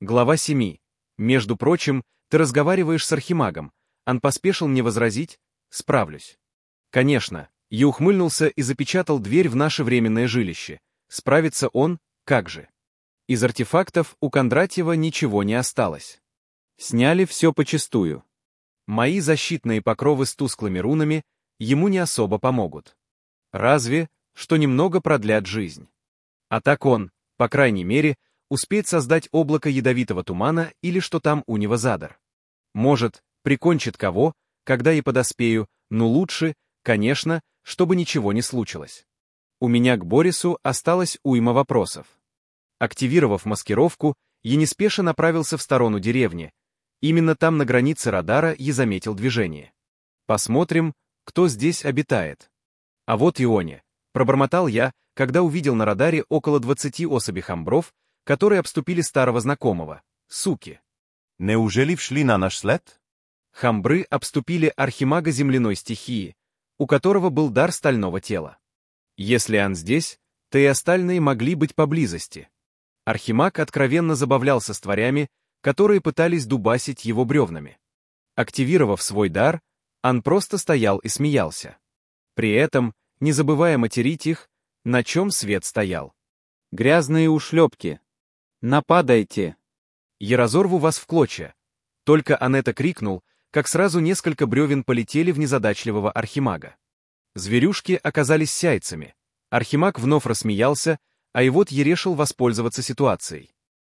Глава 7. Между прочим, ты разговариваешь с архимагом. Он поспешил мне возразить: справлюсь. Конечно, я ухмыльнулся и запечатал дверь в наше временное жилище. Справится он, как же. Из артефактов у Кондратьева ничего не осталось. Сняли все почистую. Мои защитные покровы с тусклыми рунами ему не особо помогут. Разве, что немного продлят жизнь. А так он, по крайней мере, успеет создать облако ядовитого тумана или что там у него задар. Может, прикончит кого, когда я подоспею, но лучше, конечно, чтобы ничего не случилось. У меня к Борису осталось уйма вопросов. Активировав маскировку, я неспешно направился в сторону деревни. Именно там на границе радара я заметил движение. Посмотрим, кто здесь обитает. А вот Ионе, пробормотал я, когда увидел на радаре около 20 особей хамбров, которые обступили старого знакомого, суки. Неужели вшли на наш след? Хамбры обступили архимага земляной стихии, у которого был дар стального тела. Если он здесь, то и остальные могли быть поблизости. Архимаг откровенно забавлялся с тварями, которые пытались дубасить его бревнами. Активировав свой дар, он просто стоял и смеялся. При этом, не забывая материть их, на чем свет стоял. «Грязные ушлепки! Нападайте! Я разорву вас в клочья!» Только он это крикнул, как сразу несколько бревен полетели в незадачливого архимага. Зверюшки оказались сяйцами. Архимаг вновь рассмеялся, а и вот я решил воспользоваться ситуацией.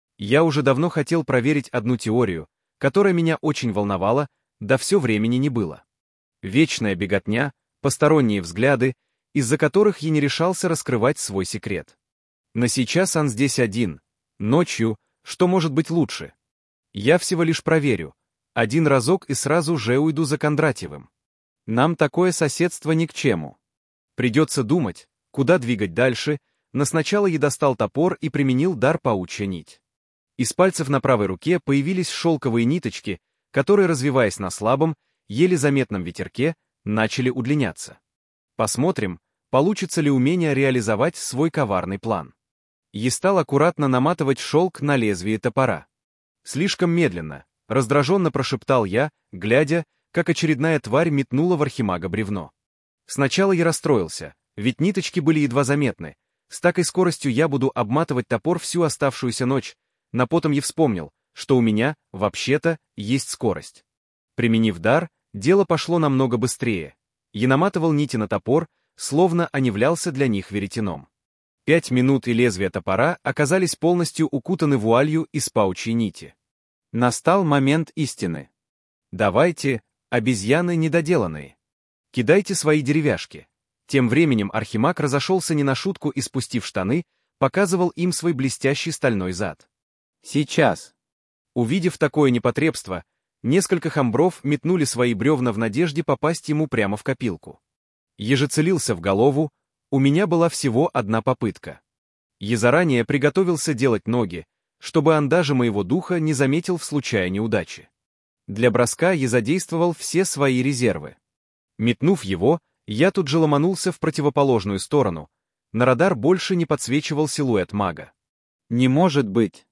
Я уже давно хотел проверить одну теорию, которая меня очень волновала, да все времени не было. Вечная беготня, посторонние взгляды, из-за которых я не решался раскрывать свой секрет. Но сейчас он здесь один, ночью, что может быть лучше? Я всего лишь проверю, один разок и сразу же уйду за Кондратьевым. Нам такое соседство ни к чему. Придется думать, куда двигать дальше, но сначала я достал топор и применил дар паучья нить. Из пальцев на правой руке появились шелковые ниточки, которые, развиваясь на слабом, еле заметном ветерке, начали удлиняться. Посмотрим, получится ли умение реализовать свой коварный план. Я стал аккуратно наматывать шелк на лезвие топора. Слишком медленно, раздраженно прошептал я, глядя, как очередная тварь метнула в архимага бревно. Сначала я расстроился, ведь ниточки были едва заметны. С такой скоростью я буду обматывать топор всю оставшуюся ночь, но потом я вспомнил, что у меня, вообще-то, есть скорость. Применив дар, дело пошло намного быстрее. Я наматывал нити на топор, словно он являлся для них веретеном. 5 минут и лезвия топора оказались полностью укутаны вуалью из паучьей нити. Настал момент истины. Давайте, обезьяны недоделанные. Кидайте свои деревяшки. Тем временем архимаг разошелся не на шутку и, спустив штаны, показывал им свой блестящий стальной зад. Сейчас. Увидев такое непотребство, несколько хамбров метнули свои бревна в надежде попасть ему прямо в копилку. Еже целился в голову, у меня была всего одна попытка. Я заранее приготовился делать ноги, чтобы он даже моего духа не заметил в случае неудачи. Для броска я задействовал все свои резервы. Метнув его, я тут же ломанулся в противоположную сторону. На радар больше не подсвечивал силуэт мага. Не может быть.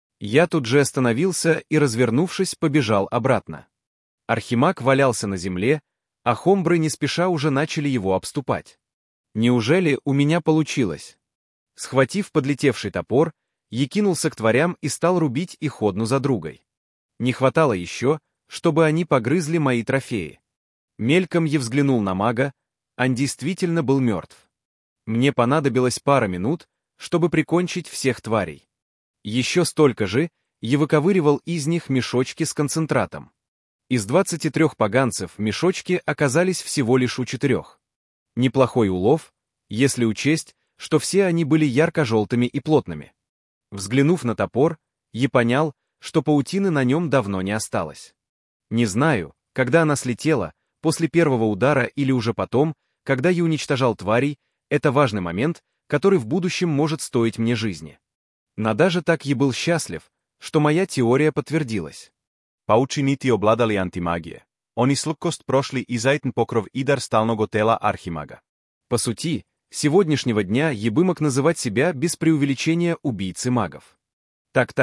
Я тут же остановился и, развернувшись, побежал обратно. Архимаг валялся на земле, а хомбры не спеша уже начали его обступать. Неужели у меня получилось? Схватив подлетевший топор, я кинулся к тварям и стал рубить их одну за другой. Не хватало еще, чтобы они погрызли мои трофеи. Мельком я взглянул на мага, он действительно был мертв. Мне понадобилось пара минут, чтобы прикончить всех тварей. Еще столько же я выковыривал из них мешочки с концентратом. Из 23 поганцев мешочки оказались всего лишь у 4. Неплохой улов, если учесть, что все они были ярко-желтыми и плотными. Взглянув на топор, я понял, что паутины на нем давно не осталось. Не знаю, когда она слетела, после первого удара или уже потом, когда я уничтожал тварей, это важный момент, который в будущем может стоить мне жизни. Но даже так я был счастлив, что моя теория подтвердилась. Паучи нити обладали антимагije. Oni s lukkost prošli i zajetn pokrov i dar stalnog tela архимага. По сути, с сегодняшнего дня я бы мог называть себя без преувеличения убийцей магов. Так-так,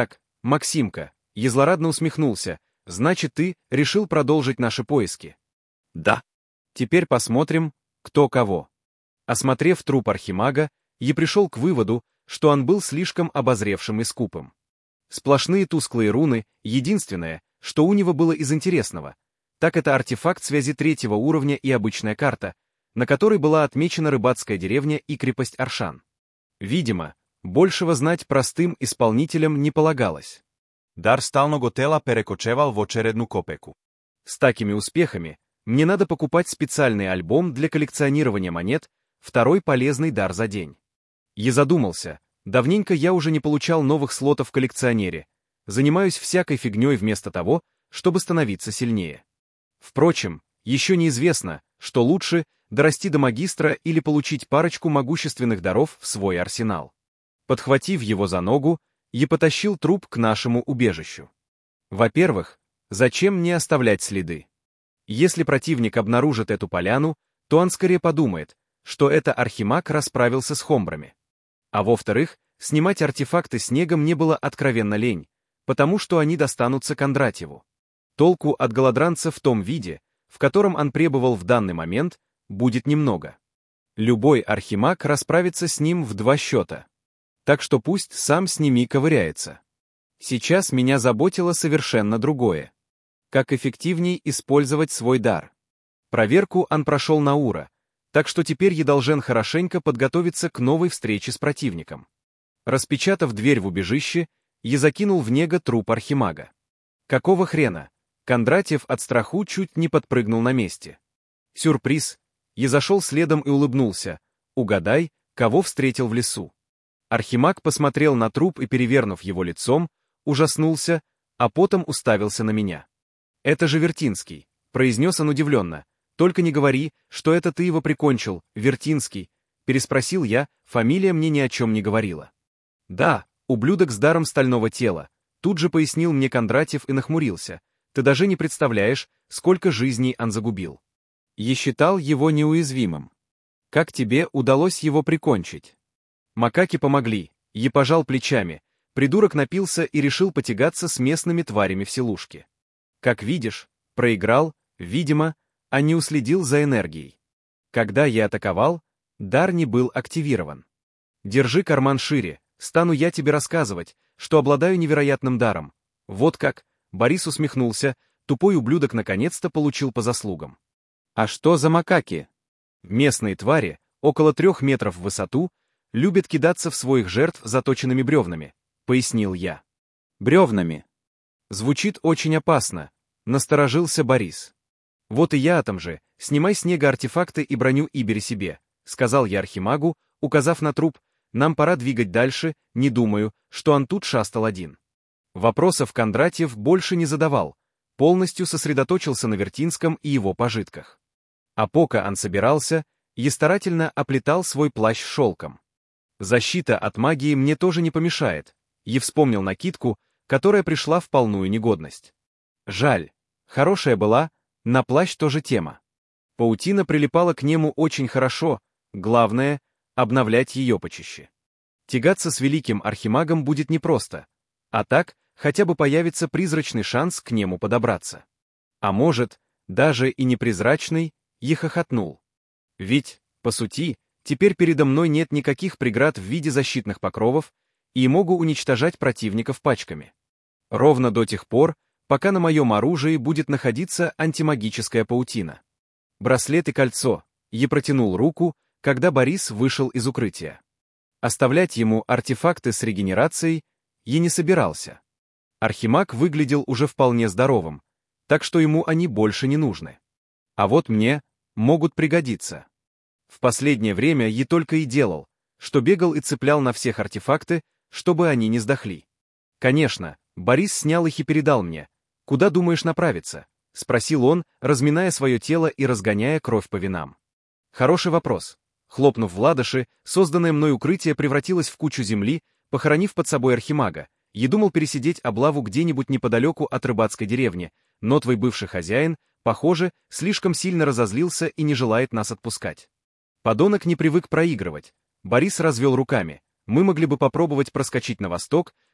Максимка, я злорадно усмехнулся. Значит, ты решил продолжить наши поиски? Да. Теперь посмотрим, кто кого. Осмотрев труп архимага, я пришел к выводу, что он был слишком обозревшим и скупым. Сплошные тусклые руны, единственное, что у него было из интересного, так это артефакт связи 3-го уровня и обычная карта, на которой была отмечена рыбацкая деревня и крепость Аршан. Видимо, большего знать простым исполнителям не полагалось. Дар сталного тела перекочевал в очередную копейку. С такими успехами мне надо покупать специальный альбом для коллекционирования монет, второй полезный дар за день. Я задумался, давненько я уже не получал новых слотов в коллекционере, занимаюсь всякой фигней вместо того, чтобы становиться сильнее. Впрочем, еще неизвестно, что лучше, дорасти до магистра или получить парочку могущественных даров в свой арсенал. Подхватив его за ногу, я потащил труп к нашему убежищу. Во-первых, зачем мне оставлять следы? Если противник обнаружит эту поляну, то он скорее подумает, что это архимаг расправился с хомбрами. А во-вторых, снимать артефакты снегом мне было откровенно лень, потому что они достанутся Кондратьеву. Толку от голодранца в том виде, в котором он пребывал в данный момент, будет немного. Любой архимаг расправится с ним в 2 счета. Так что пусть сам с ними ковыряется. Сейчас меня заботило совершенно другое. Как эффективней использовать свой дар. Проверку он прошел на ура, так что теперь я должен хорошенько подготовиться к новой встрече с противником. Распечатав дверь в убежище, я закинул в него труп архимага. Какого хрена? Кондратьев от страху чуть не подпрыгнул на месте. Сюрприз. Я зашел следом и улыбнулся. Угадай, кого встретил в лесу. Архимаг посмотрел на труп и, перевернув его лицом, ужаснулся, а потом уставился на меня. «Это же Вертинский», — произнес он удивленно. «Только не говори, что это ты его прикончил, Вертинский», — переспросил я, фамилия мне ни о чем не говорила. «Да, ублюдок с даром стального тела», — тут же пояснил мне Кондратьев и нахмурился. «Ты даже не представляешь, сколько жизней он загубил. Я считал его неуязвимым. Как тебе удалось его прикончить?» Макаки помогли, я пожал плечами. Придурок напился и решил потягаться с местными тварями в селушке. Как видишь, проиграл, видимо, а не уследил за энергией. Когда я атаковал, дар не был активирован. Держи карман шире, стану я тебе рассказывать, что обладаю невероятным даром. Вот как, Борис усмехнулся, тупой ублюдок наконец-то получил по заслугам. А что за макаки? Местные твари, около 3 метров в высоту, любят кидаться в своих жертв заточенными бревнами, пояснил я. Бревнами. Звучит очень опасно, насторожился Борис. Вот и я о том же, снимай с нега артефакты и броню и бери себе, сказал я архимагу, указав на труп, нам пора двигать дальше, не думаю, что он тут шастал один. Вопросов Кондратьев больше не задавал, полностью сосредоточился на Вертинском и его пожитках. А пока он собирался, я старательно оплетал свой плащ шелком. Защита от магии мне тоже не помешает, я вспомнил накидку, которая пришла в полную негодность. Жаль, хорошая была, на плащ тоже тема. Паутина прилипала к нему очень хорошо, главное — обновлять ее почище. Тягаться с великим архимагом будет непросто, а так хотя бы появится призрачный шанс к нему подобраться. А может, даже и не призрачный, я хохотнул. Ведь, по сути, теперь передо мной нет никаких преград в виде защитных покровов, и могу уничтожать противников пачками. Ровно до тех пор, пока на моем оружии будет находиться антимагическая паутина. Браслет и кольцо. Я протянул руку, когда Борис вышел из укрытия. Оставлять ему артефакты с регенерацией я не собирался. Архимаг выглядел уже вполне здоровым, так что ему они больше не нужны. А вот мне могут пригодиться. В последнее время я только и делал, что бегал и цеплял на всех артефакты, чтобы они не сдохли. Конечно, Борис снял их и передал мне. «Куда думаешь направиться?» — спросил он, разминая свое тело и разгоняя кровь по венам. Хороший вопрос. Хлопнув в ладоши, созданное мной укрытие превратилось в кучу земли, похоронив под собой архимага. Я думал пересидеть облаву где-нибудь неподалеку от рыбацкой деревни, но твой бывший хозяин, похоже, слишком сильно разозлился и не желает нас отпускать. Подонок не привык проигрывать. Борис развел руками. Мы могли бы попробовать проскочить на восток,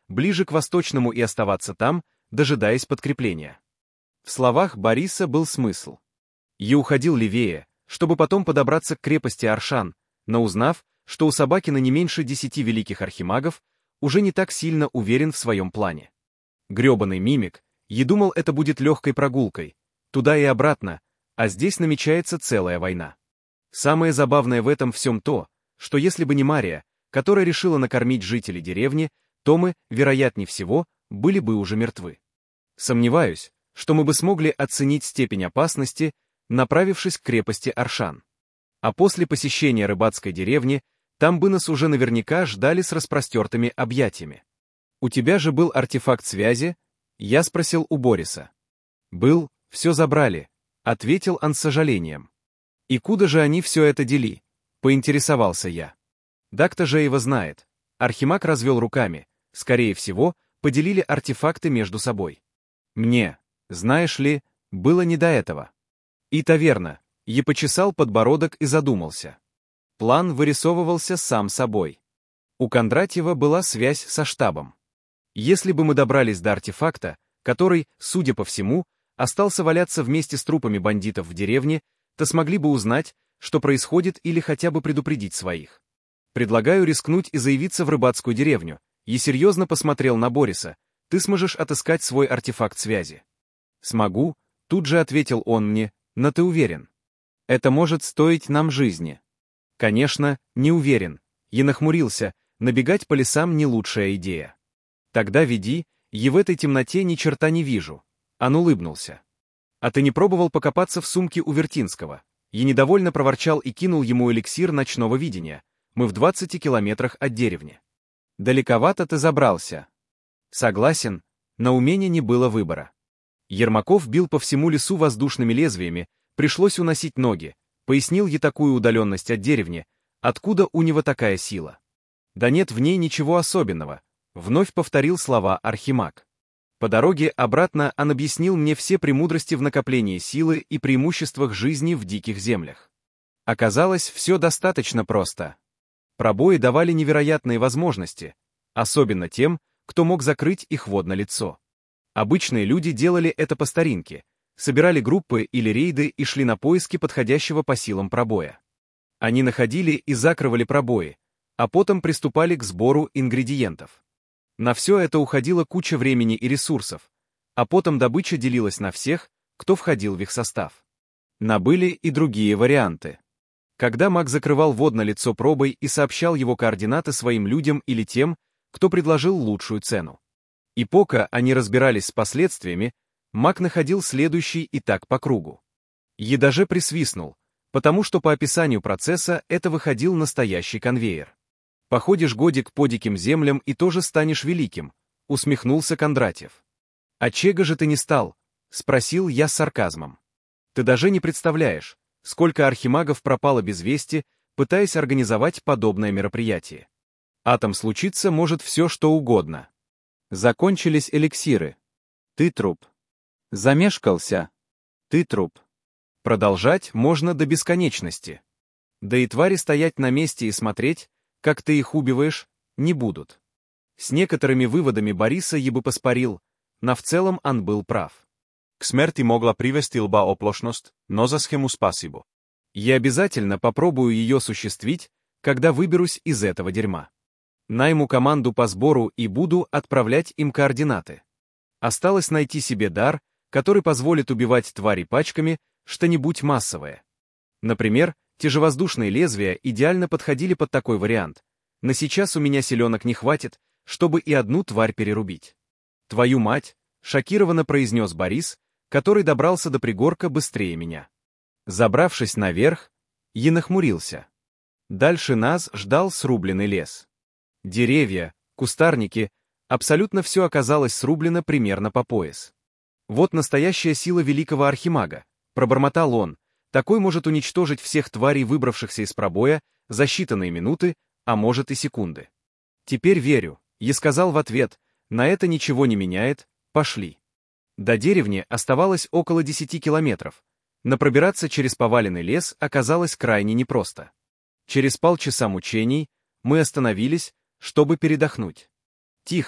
ближе к восточному и оставаться там, дожидаясь подкрепления. В словах Бориса был смысл. Я уходил левее, чтобы потом подобраться к крепости Аршан, но узнав, что у Собакина не меньше 10 великих архимагов, уже не так сильно уверен в своем плане. Грёбаный мимик, я думал, это будет легкой прогулкой, туда и обратно, а здесь намечается целая война. Самое забавное в этом всем то, что если бы не Мария, которая решила накормить жителей деревни, то мы, вероятнее всего, были бы уже мертвы. Сомневаюсь, что мы бы смогли оценить степень опасности, направившись к крепости Аршан. А после посещения рыбацкой деревни, там бы нас уже наверняка ждали с распростертыми объятиями. «У тебя же был артефакт связи?» Я спросил у Бориса. «Был, все забрали», — ответил он с сожалением. «И куда же они все это дели?» — поинтересовался я. «Да кто же его знает?» Архимаг развел руками. Скорее всего, поделили артефакты между собой. Мне, знаешь ли, было не до этого. И-то верно, я почесал подбородок и задумался. План вырисовывался сам собой. У Кондратьева была связь со штабом. Если бы мы добрались до артефакта, который, судя по всему, остался валяться вместе с трупами бандитов в деревне, то смогли бы узнать, что происходит, или хотя бы предупредить своих. Предлагаю рискнуть и заявиться в рыбацкую деревню. Я серьезно посмотрел на Бориса. Ты сможешь отыскать свой артефакт связи? Смогу, тут же ответил он мне, но ты уверен? Это может стоить нам жизни. Конечно, не уверен. Я нахмурился, набегать по лесам не лучшая идея. Тогда веди, я в этой темноте ни черта не вижу. Он улыбнулся. А ты не пробовал покопаться в сумке у Вертинского? Я недовольно проворчал и кинул ему эликсир ночного видения. Мы в 20 километрах от деревни. Далековато ты забрался. Согласен, но у меня не было выбора. Ермаков бил по всему лесу воздушными лезвиями, пришлось уносить ноги, пояснил я такую удаленность от деревни, откуда у него такая сила. Да нет в ней ничего особенного, вновь повторил слова Архимаг. По дороге обратно он объяснил мне все премудрости в накоплении силы и преимуществах жизни в диких землях. Оказалось, все достаточно просто. Пробои давали невероятные возможности, особенно тем, кто мог закрыть их водно-лицо. Обычные люди делали это по старинке, собирали группы или рейды и шли на поиски подходящего по силам пробоя. Они находили и закрывали пробои, а потом приступали к сбору ингредиентов. На все это уходила куча времени и ресурсов, а потом добыча делилась на всех, кто входил в их состав. Но были и другие варианты. Когда маг закрывал водное лицо пробой и сообщал его координаты своим людям или тем, кто предложил лучшую цену. И пока они разбирались с последствиями, маг находил следующий и так по кругу. Я даже присвистнул, потому что по описанию процесса это выходил настоящий конвейер. «Походишь годик по диким землям и тоже станешь великим», — усмехнулся Кондратьев. «А чего же ты не стал?» — спросил я с сарказмом. «Ты даже не представляешь, сколько архимагов пропало без вести, пытаясь организовать подобное мероприятие. Атом случится может все, что угодно. Закончились эликсиры. Ты труп. Замешкался. Ты труп. Продолжать можно до бесконечности. Да и твари стоять на месте и смотреть, как ты их убиваешь, не будут». С некоторыми выводами Бориса я бы поспорил, но в целом он был прав. К смерти могла привести лба оплошность, но за схему спасибо. Я обязательно попробую ее осуществить, когда выберусь из этого дерьма. Найму команду по сбору и буду отправлять им координаты. Осталось найти себе дар, который позволит убивать твари пачками, что-нибудь массовое. Например, те же воздушные лезвия идеально подходили под такой вариант, но сейчас у меня силенок не хватит, чтобы и одну тварь перерубить. «Твою мать!» — шокированно произнес Борис, который добрался до пригорка быстрее меня. Забравшись наверх, я нахмурился. Дальше нас ждал срубленный лес. Деревья, кустарники, абсолютно все оказалось срублено примерно по пояс. «Вот настоящая сила великого архимага», — пробормотал он, «такой может уничтожить всех тварей, выбравшихся из пробоя, за считанные минуты, а может и секунды». «Теперь верю», — я сказал в ответ, «на это ничего не меняет, пошли». До деревни оставалось около 10 километров, но пробираться через поваленный лес оказалось крайне непросто. Через полчаса мучений мы остановились, чтобы передохнуть. «Тихо»,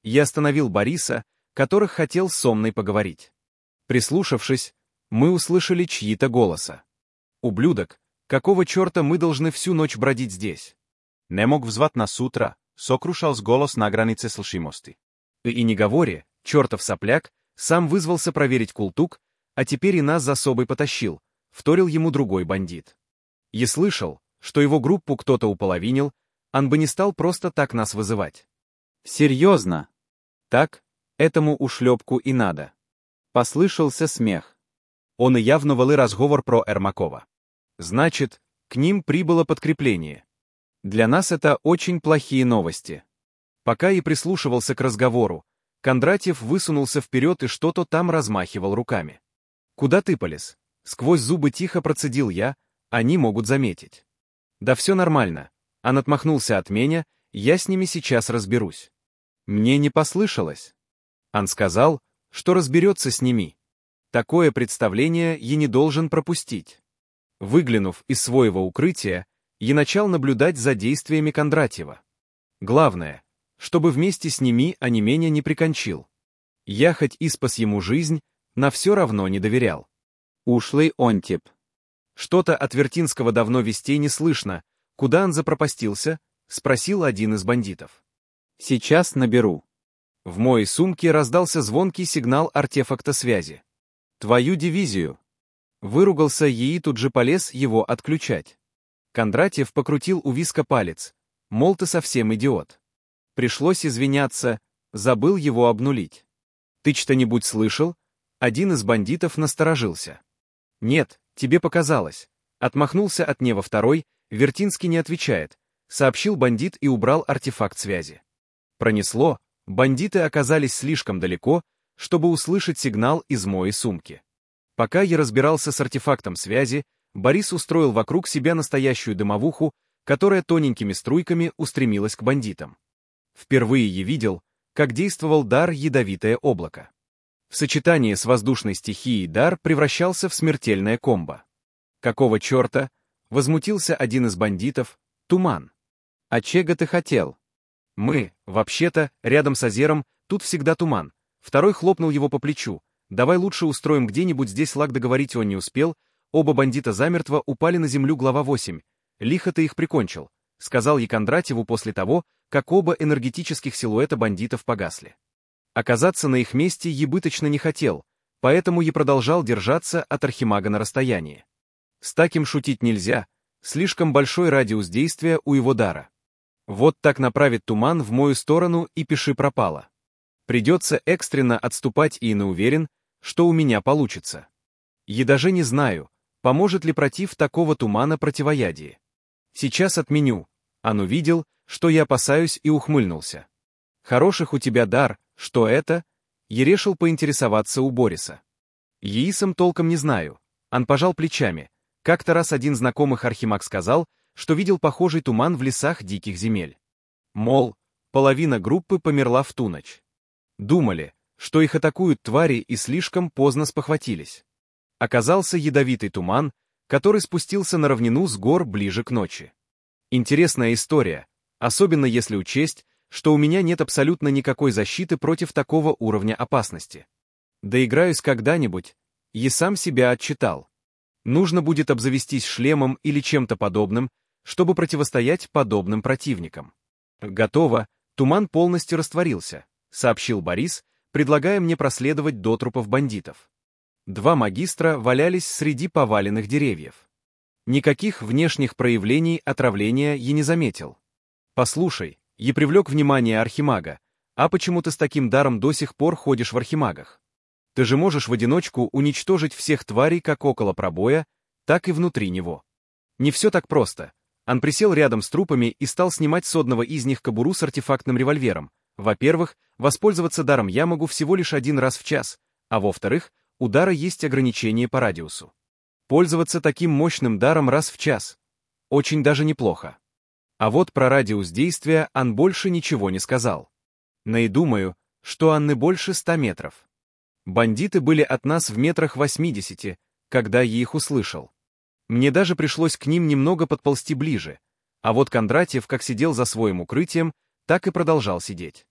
Я остановил Бориса, которых хотел с Сомной поговорить. Прислушавшись, мы услышали чьи-то голоса. «Ублюдок, какого черта мы должны всю ночь бродить здесь?» Не мог взвать нас утра, сокрушал с голос на границе слышимости. И не говори, чертов сопляк, сам вызвался проверить култук, а теперь и нас за собой потащил, вторил ему другой бандит. И слышал, что его группу кто-то уполовинил, он бы не стал просто так нас вызывать. Серьезно? Так, этому ушлепку и надо. Послышался смех. Он и явно вели разговор про Эрмакова. Значит, к ним прибыло подкрепление. Для нас это очень плохие новости. Пока я прислушивался к разговору, Кондратьев высунулся вперед и что-то там размахивал руками. «Куда ты, полез?» Сквозь зубы тихо процедил я, они могут заметить. «Да все нормально». Он отмахнулся от меня, я с ними сейчас разберусь. Мне не послышалось. Он сказал, что разберется с ними. Такое представление я не должен пропустить. Выглянув из своего укрытия, я начал наблюдать за действиями Кондратьева. Главное, чтобы вместе с ними онемение не прикончил. Я хоть и спас ему жизнь, но все равно не доверял. Ушлый онтип. Что-то от Вертинского давно вестей не слышно. Куда он запропастился? Спросил один из бандитов. Сейчас наберу. В моей сумке раздался звонкий сигнал артефакта связи. «Твою дивизию!» Выругался и тут же полез его отключать. Кондратьев покрутил у виска палец. Мол, ты совсем идиот. Пришлось извиняться, забыл его обнулить. «Ты что-нибудь слышал?» Один из бандитов насторожился. «Нет, тебе показалось». Отмахнулся от нева второй, Вертинский не отвечает. Сообщил бандит и убрал артефакт связи. Пронесло, бандиты оказались слишком далеко, чтобы услышать сигнал из моей сумки. Пока я разбирался с артефактом связи, Борис устроил вокруг себя настоящую дымовуху, которая тоненькими струйками устремилась к бандитам. Впервые я видел, как действовал дар «Ядовитое облако». В сочетании с воздушной стихией дар превращался в смертельное комбо. «Какого черта?» — возмутился один из бандитов, Туман. «А чего ты хотел?» «Мы, вообще-то, рядом с озером, тут всегда туман». Второй хлопнул его по плечу. «Давай лучше устроим где-нибудь здесь лаг», договорить он не успел. Оба бандита замертво упали на землю, глава 8. «Лихо ты их прикончил», — сказал я Кондратьеву после того, как оба энергетических силуэта бандитов погасли. Оказаться на их месте ебыточно не хотел, поэтому я продолжал держаться от архимага на расстоянии. С таким шутить нельзя, слишком большой радиус действия у его дара. Вот так направит туман в мою сторону и пиши пропало. Придется экстренно отступать и не уверен, что у меня получится. Я даже не знаю, поможет ли против такого тумана противоядие. Сейчас отменю. Он увидел, что я опасаюсь, и ухмыльнулся. Хороших у тебя дар, что это? Я решил поинтересоваться у Бориса. Еисом толком не знаю. Он пожал плечами. Как-то раз один знакомых архимаг сказал, что видел похожий туман в лесах диких земель. Мол, половина группы померла в ту ночь. Думали, что их атакуют твари, и слишком поздно спохватились. Оказался ядовитый туман, который спустился на равнину с гор ближе к ночи. Интересная история, особенно если учесть, что у меня нет абсолютно никакой защиты против такого уровня опасности. Доиграюсь когда-нибудь, и сам себя отчитал. Нужно будет обзавестись шлемом или чем-то подобным, чтобы противостоять подобным противникам. Готово, туман полностью растворился, сообщил Борис, предлагая мне проследовать до трупов бандитов. Два магистра валялись среди поваленных деревьев. Никаких внешних проявлений отравления я не заметил. «Послушай, я привлек внимание архимага, а почему ты с таким даром до сих пор ходишь в архимагах? Ты же можешь в одиночку уничтожить всех тварей как около пробоя, так и внутри него. Не все так просто». Он присел рядом с трупами и стал снимать с одного из них кобуру с артефактным револьвером. Во-первых, воспользоваться даром я могу всего лишь один раз в час, а во-вторых, у дара есть ограничение по радиусу. Пользоваться таким мощным даром раз в час. Очень даже неплохо. А вот про радиус действия он больше ничего не сказал. Но и думаю, что он не больше 100 метров. Бандиты были от нас в метрах 80, когда я их услышал. Мне даже пришлось к ним немного подползти ближе, а вот Кондратьев как сидел за своим укрытием, так и продолжал сидеть.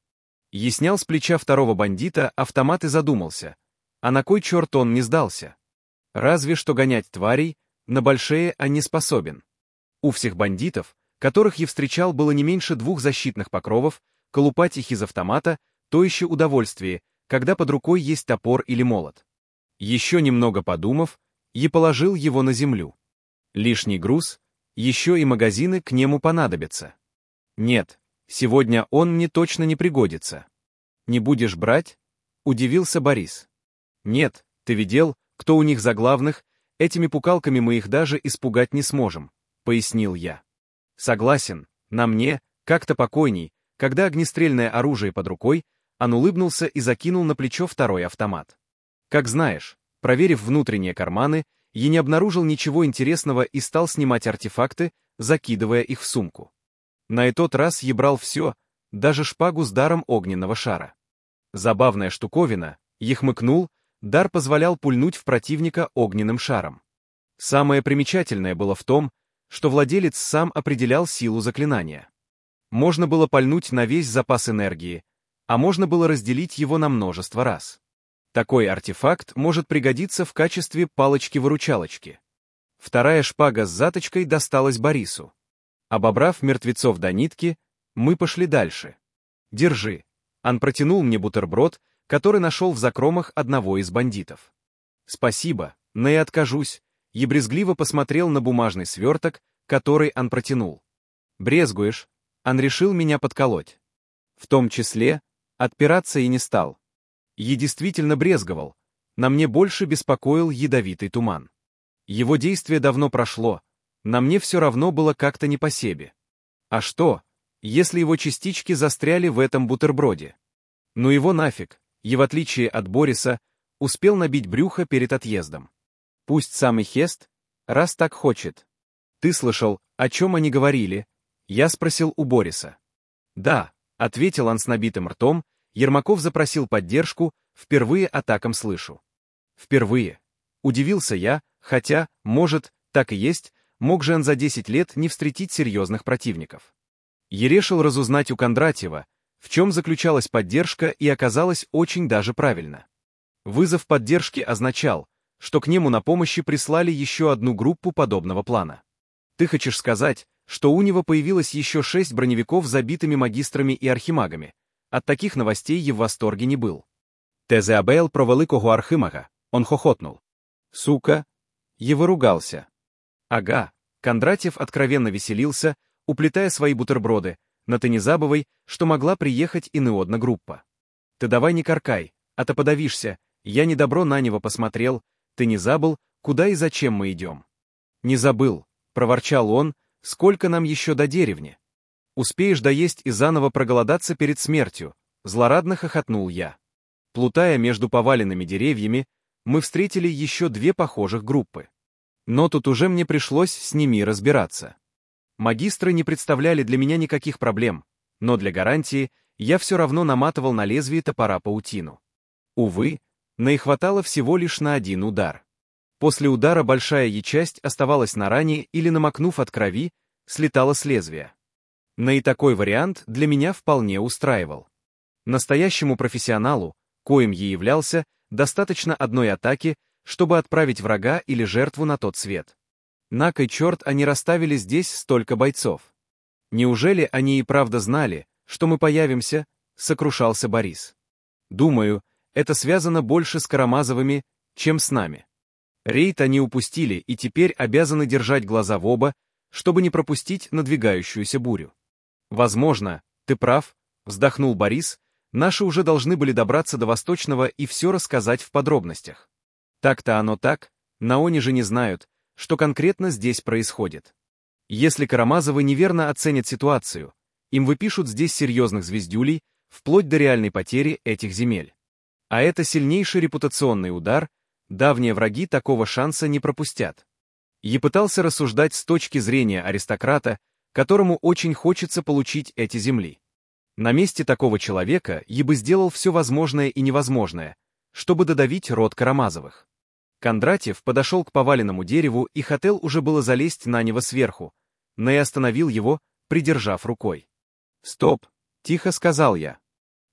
Я снял с плеча второго бандита автомат и задумался, а на кой черт он не сдался? Разве что гонять тварей, на большие он не способен. У всех бандитов, которых я встречал, было не меньше 2 защитных покровов, колупать их из автомата — то еще удовольствие, когда под рукой есть топор или молот. Еще немного подумав, я положил его на землю. Лишний груз, еще и магазины к нему понадобятся. Нет, сегодня он мне точно не пригодится. Не будешь брать? Удивился Борис. Нет, ты видел, кто у них за главных, этими пукалками мы их даже испугать не сможем, пояснил я. Согласен, на мне, как-то покойней, когда огнестрельное оружие под рукой, он улыбнулся и закинул на плечо второй автомат. Как знаешь, проверив внутренние карманы, я не обнаружил ничего интересного и стал снимать артефакты, закидывая их в сумку. На этот раз я брал все, даже шпагу с даром огненного шара. Забавная штуковина, я хмыкнул, дар позволял пульнуть в противника огненным шаром. Самое примечательное было в том, что владелец сам определял силу заклинания. Можно было пальнуть на весь запас энергии, а можно было разделить его на множество раз. Такой артефакт может пригодиться в качестве палочки-выручалочки. Вторая шпага с заточкой досталась Борису. Обобрав мертвецов до нитки, мы пошли дальше. Держи. Он протянул мне бутерброд, который нашел в закромах одного из бандитов. Спасибо, но и откажусь. Я брезгливо посмотрел на бумажный сверток, который он протянул. Брезгуешь? Он решил меня подколоть. В том числе, отпираться и не стал. Я действительно брезговал. На мне больше беспокоил ядовитый туман. Его действие давно прошло, на мне все равно было как-то не по себе. А что, если его частички застряли в этом бутерброде? Ну его нафиг, я в отличие от Бориса, успел набить брюхо перед отъездом. Пусть сам и Хест, раз так хочет. Ты слышал, о чем они говорили? Я спросил у Бориса. Да, ответил он с набитым ртом, Ермаков запросил поддержку, впервые о таком слышу. Впервые. Удивился я, хотя, может, так и есть, мог же он за 10 лет не встретить серьезных противников. Я решил разузнать у Кондратьева, в чем заключалась поддержка, и оказалось очень даже правильно. Вызов поддержки означал, что к нему на помощь прислали еще одну группу подобного плана. Ты хочешь сказать, что у него появилось еще 6 броневиков с забитыми магистрами и архимагами? От таких новостей я в восторге не был. Тезеабел про великого архимага, он хохотнул. Сука, я выругался. Ага, Кондратьев откровенно веселился, уплетая свои бутерброды, но ты не забывай, что могла приехать и неодна группа. Ты давай не каркай, а то подавишься, я недобро на него посмотрел, ты не забыл, куда и зачем мы идем. Не забыл, проворчал он, сколько нам еще до деревни. Успеешь доесть и заново проголодаться перед смертью, злорадно хохотнул я. Плутая между поваленными деревьями, мы встретили еще 2 похожих группы. Но тут уже мне пришлось с ними разбираться. Магистры не представляли для меня никаких проблем, но для гарантии я все равно наматывал на лезвие топора паутину. Увы, наихватало всего лишь на 1 удар. После удара большая часть оставалась на ране или, намокнув от крови, слетала с лезвия. Но и такой вариант для меня вполне устраивал. Настоящему профессионалу, коим я являлся, достаточно одной атаки, чтобы отправить врага или жертву на тот свет. На кой черт они расставили здесь столько бойцов? Неужели они и правда знали, что мы появимся? Сокрушался Борис. Думаю, это связано больше с Карамазовыми, чем с нами. Рейд они упустили и теперь обязаны держать глаза в оба, чтобы не пропустить надвигающуюся бурю. Возможно, ты прав, вздохнул Борис, наши уже должны были добраться до Восточного и все рассказать в подробностях. Так-то оно так, но они же не знают, что конкретно здесь происходит. Если Карамазовы неверно оценят ситуацию, им выпишут здесь серьезных звездюлей, вплоть до реальной потери этих земель. А это сильнейший репутационный удар, давние враги такого шанса не пропустят. Я пытался рассуждать с точки зрения аристократа, которому очень хочется получить эти земли. На месте такого человека я бы сделал все возможное и невозможное, чтобы додавить род Карамазовых. Кондратьев подошел к поваленному дереву и хотел уже было залезть на него сверху, но и остановил его, придержав рукой. «Стоп!» — тихо сказал я.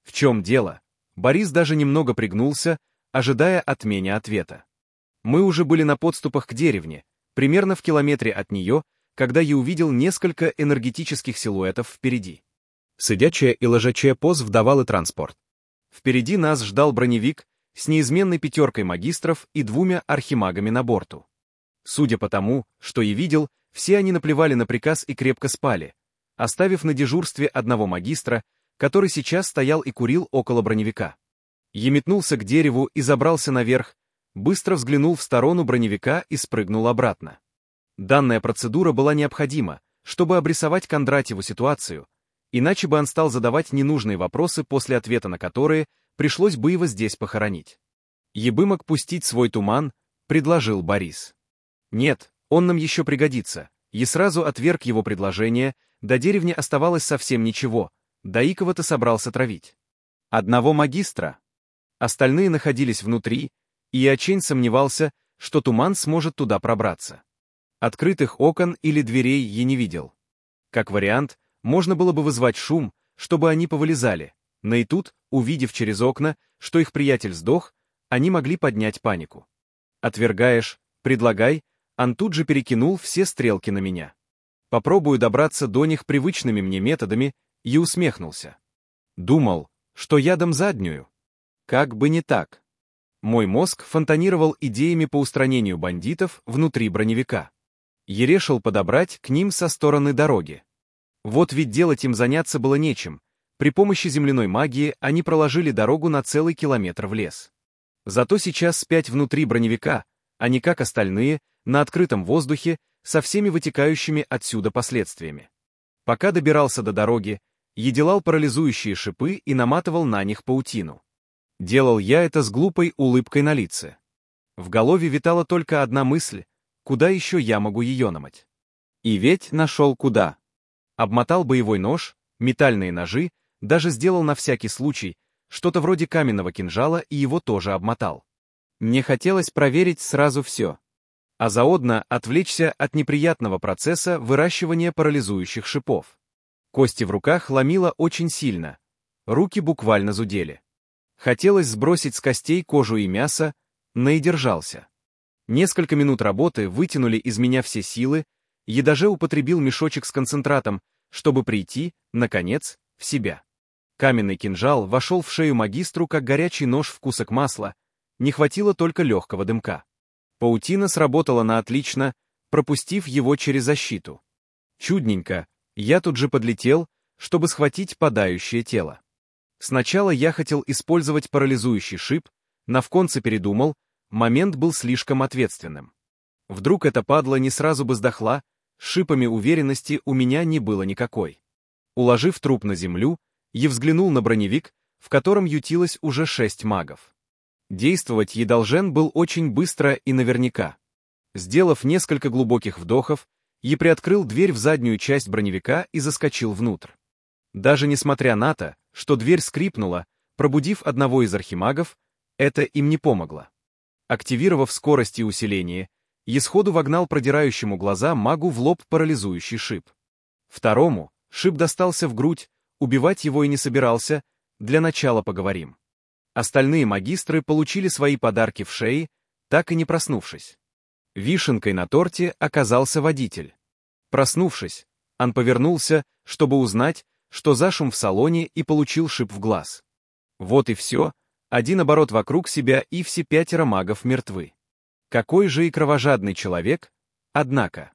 В чем дело? Борис даже немного пригнулся, ожидая от меня ответа. Мы уже были на подступах к деревне, примерно в километре от нее, когда я увидел несколько энергетических силуэтов впереди. Сидячая и ложачая поз вдавал и транспорт. Впереди нас ждал броневик с неизменной пятеркой магистров и 2 архимагами на борту. Судя по тому, что я видел, все они наплевали на приказ и крепко спали, оставив на дежурстве одного магистра, который сейчас стоял и курил около броневика. Я метнулся к дереву и забрался наверх, быстро взглянул в сторону броневика и спрыгнул обратно. Данная процедура была необходима, чтобы обрисовать Кондратьеву ситуацию, иначе бы он стал задавать ненужные вопросы, после ответа на которые пришлось бы его здесь похоронить. «Ебымок пустить свой туман», — предложил Борис. «Нет, он нам еще пригодится», и сразу отверг его предложение, до деревни оставалось совсем ничего, да и кого-то собрался травить. Одного магистра. Остальные находились внутри, и Ячень сомневался, что туман сможет туда пробраться. Открытых окон или дверей я не видел. Как вариант, можно было бы вызвать шум, чтобы они повылезали, но и тут, увидев через окна, что их приятель сдох, они могли поднять панику. «Отвергаешь, предлагай», он тут же перекинул все стрелки на меня. Попробую добраться до них привычными мне методами, и усмехнулся. Думал, что я дам заднюю. Как бы не так. Мой мозг фонтанировал идеями по устранению бандитов внутри броневика. Я решил подобрать к ним со стороны дороги. Вот ведь делать им заняться было нечем. При помощи земляной магии они проложили дорогу на целый километр в лес. Зато сейчас спять внутри броневика, а не как остальные, на открытом воздухе, со всеми вытекающими отсюда последствиями. Пока добирался до дороги, я делал парализующие шипы и наматывал на них паутину. Делал я это с глупой улыбкой на лице. В голове витала только одна мысль: куда еще я могу ее намать? И ведь нашел куда. Обмотал боевой нож, метательные ножи, даже сделал на всякий случай что-то вроде каменного кинжала и его тоже обмотал. Мне хотелось проверить сразу все, а заодно отвлечься от неприятного процесса выращивания парализующих шипов. Кости в руках ломило очень сильно, руки буквально зудели. Хотелось сбросить с костей кожу и мясо, но и держался. Несколько минут работы вытянули из меня все силы, я даже употребил мешочек с концентратом, чтобы прийти, наконец, в себя. Каменный кинжал вошел в шею магистру, как горячий нож в кусок масла, не хватило только легкого дымка. Паутина сработала на отлично, пропустив его через защиту. Чудненько, я тут же подлетел, чтобы схватить падающее тело. Сначала я хотел использовать парализующий шип, но в конце передумал, момент был слишком ответственным. Вдруг эта падла не сразу бы сдохла, с шипами уверенности у меня не было никакой. Уложив труп на землю, я взглянул на броневик, в котором ютилось уже 6 магов. Действовать я должен был очень быстро и наверняка. Сделав несколько глубоких вдохов, я приоткрыл дверь в заднюю часть броневика и заскочил внутрь. Даже несмотря на то, что дверь скрипнула, пробудив одного из архимагов, это им не помогло. Активировав скорость и усиление, я сходу вогнал продирающему глаза магу в лоб парализующий шип. Второму шип достался в грудь, убивать его и не собирался, для начала поговорим. Остальные магистры получили свои подарки в шеи, так и не проснувшись. Вишенкой на торте оказался водитель. Проснувшись, он повернулся, чтобы узнать, что за шум в салоне, и получил шип в глаз. Вот и все, один оборот вокруг себя, и все 5 магов мертвы. Какой же и кровожадный человек, однако.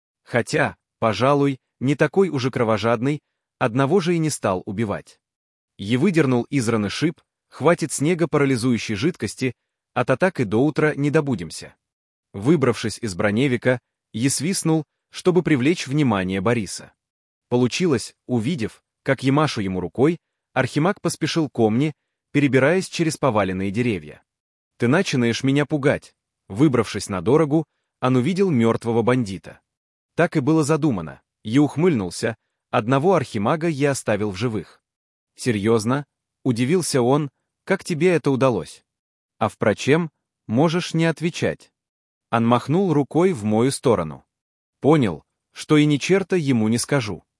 Хотя, пожалуй, не такой уже кровожадный, одного же и не стал убивать. Я выдернул из раны шип, хватит снега парализующей жидкости, от атаки до утра не добудемся. Выбравшись из броневика, я свистнул, чтобы привлечь внимание Бориса. Получилось, увидев, как я машу ему рукой, архимаг поспешил ко мне, перебираясь через поваленные деревья. «Ты начинаешь меня пугать». Выбравшись на дорогу, он увидел мертвого бандита. Так и было задумано. Я ухмыльнулся, одного архимага я оставил в живых. «Серьезно?» — удивился он, «как тебе это удалось?» «А впрочем, можешь не отвечать». Он махнул рукой в мою сторону. Понял, что и ни черта ему не скажу.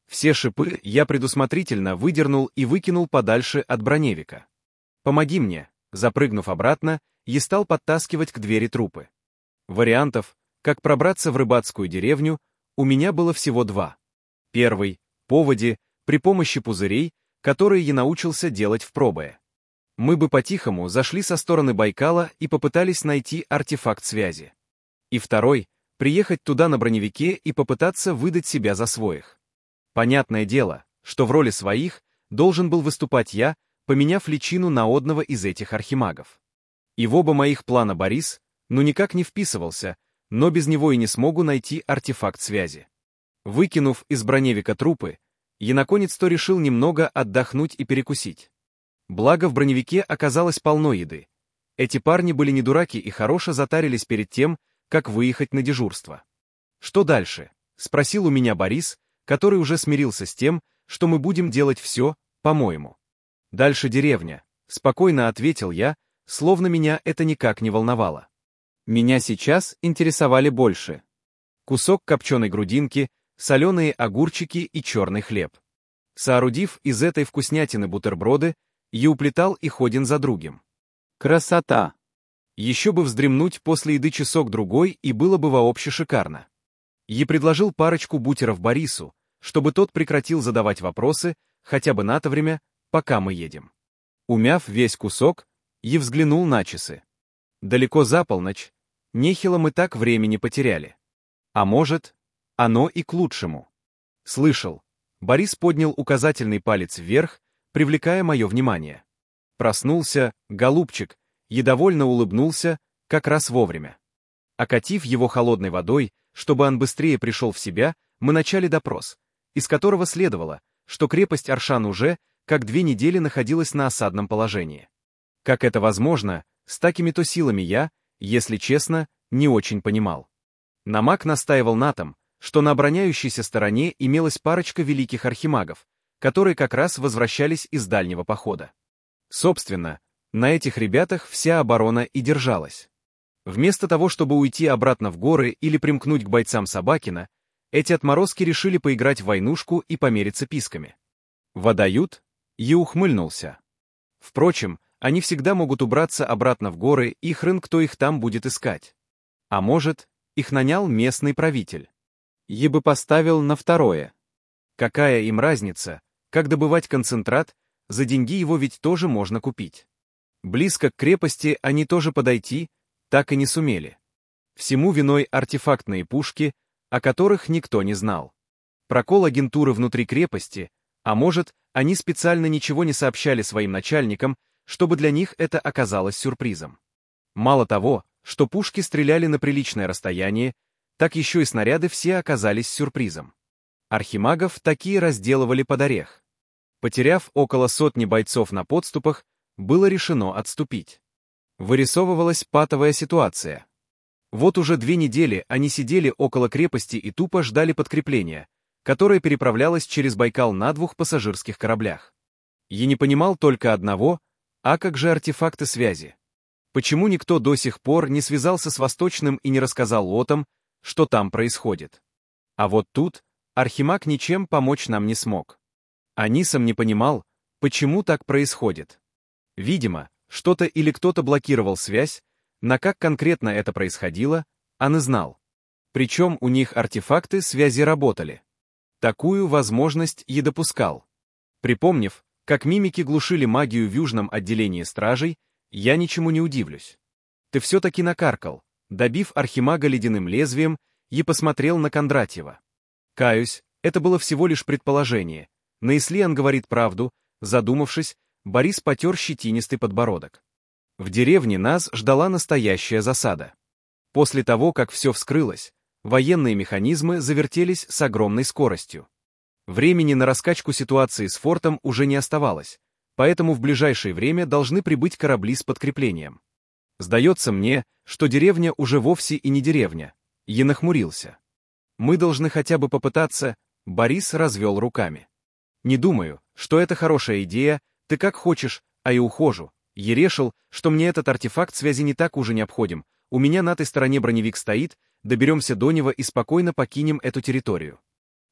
Все шипы я предусмотрительно выдернул и выкинул подальше от броневика. «Помоги мне», запрыгнув обратно, я стал подтаскивать к двери трупы. Вариантов, как пробраться в рыбацкую деревню, у меня было всего два. Первый — по воде, при помощи пузырей, которые я научился делать в пробое. Мы бы по-тихому зашли со стороны Байкала и попытались найти артефакт связи. И второй — приехать туда на броневике и попытаться выдать себя за своих. Понятное дело, что в роли своих должен был выступать я, поменяв личину на одного из этих архимагов. И в оба моих плана Борис, никак не вписывался, но без него и не смогу найти артефакт связи. Выкинув из броневика трупы, я наконец-то решил немного отдохнуть и перекусить. Благо в броневике оказалось полно еды. Эти парни были не дураки и хорошо затарились перед тем, как выехать на дежурство. «Что дальше?» — спросил у меня Борис, который уже смирился с тем, что мы будем делать все, по-моему. «Дальше деревня», — спокойно ответил я, словно меня это никак не волновало. Меня сейчас интересовали больше. Кусок копченой грудинки, соленые огурчики и черный хлеб. Соорудив из этой вкуснятины бутерброды, я уплетал их один за другим. Красота! Еще бы вздремнуть после еды часок-другой, и было бы вообще шикарно. Я предложил парочку бутеров Борису, чтобы тот прекратил задавать вопросы, хотя бы на то время, пока мы едем. Умяв весь кусок, я взглянул на часы. Далеко за полночь, нехило мы так времени потеряли. А может, оно и к лучшему. Слышал. Борис поднял указательный палец вверх, привлекая мое внимание. Проснулся, голубчик, и довольно улыбнулся, как раз вовремя. Окатив его холодной водой, чтобы он быстрее пришел в себя, мы начали допрос, из которого следовало, что крепость Аршан уже, как 2 недели находилась на осадном положении. Как это возможно, с такими-то силами я, если честно, не очень понимал. Намак настаивал на том, что на обороняющейся стороне имелась парочка великих архимагов, которые как раз возвращались из дальнего похода. Собственно, на этих ребятах вся оборона и держалась. Вместо того, чтобы уйти обратно в горы или примкнуть к бойцам Собакина, эти отморозки решили поиграть в войнушку и помериться писками. Водают? И ухмыльнулся. Впрочем, они всегда могут убраться обратно в горы, и хрен кто их там будет искать. А может, их нанял местный правитель. Я бы поставил на второе. Какая им разница, как добывать концентрат, за деньги его ведь тоже можно купить. Близко к крепости они тоже подойти, так и не сумели. Всему виной артефактные пушки, о которых никто не знал. Прокол агентуры внутри крепости, а может, они специально ничего не сообщали своим начальникам, чтобы для них это оказалось сюрпризом. Мало того, что пушки стреляли на приличное расстояние, так еще и снаряды все оказались сюрпризом. Архимагов такие разделывали под орех. Потеряв около 100 бойцов на подступах, было решено отступить. Вырисовывалась патовая ситуация. Вот уже 2 недели они сидели около крепости и тупо ждали подкрепления, которое переправлялось через Байкал на 2 пассажирских кораблях. Я не понимал только одного, а как же артефакты связи? Почему никто до сих пор не связался с Восточным и не рассказал о том, что там происходит? А вот тут Архимаг ничем помочь нам не смог. Анисом не понимал, почему так происходит. Видимо, что-то или кто-то блокировал связь, но как конкретно это происходило, он и знал. Причем у них артефакты связи работали. Такую возможность и допускал. Припомнив, как мимики глушили магию в южном отделении стражей, я ничему не удивлюсь. Ты все-таки накаркал, добив Архимага ледяным лезвием, и посмотрел на Кондратьева. Каюсь, это было всего лишь предположение, но если он говорит правду, задумавшись, Борис потер щетинистый подбородок. В деревне нас ждала настоящая засада. После того, как все вскрылось, военные механизмы завертелись с огромной скоростью. Времени на раскачку ситуации с фортом уже не оставалось, поэтому в ближайшее время должны прибыть корабли с подкреплением. Сдается мне, что деревня уже вовсе и не деревня. Я нахмурился. Мы должны хотя бы попытаться, Борис развел руками. Не думаю, что это хорошая идея, ты как хочешь, а и ухожу. Я решил, что мне этот артефакт связи не так уже необходим, у меня на той стороне броневик стоит, доберемся до него и спокойно покинем эту территорию.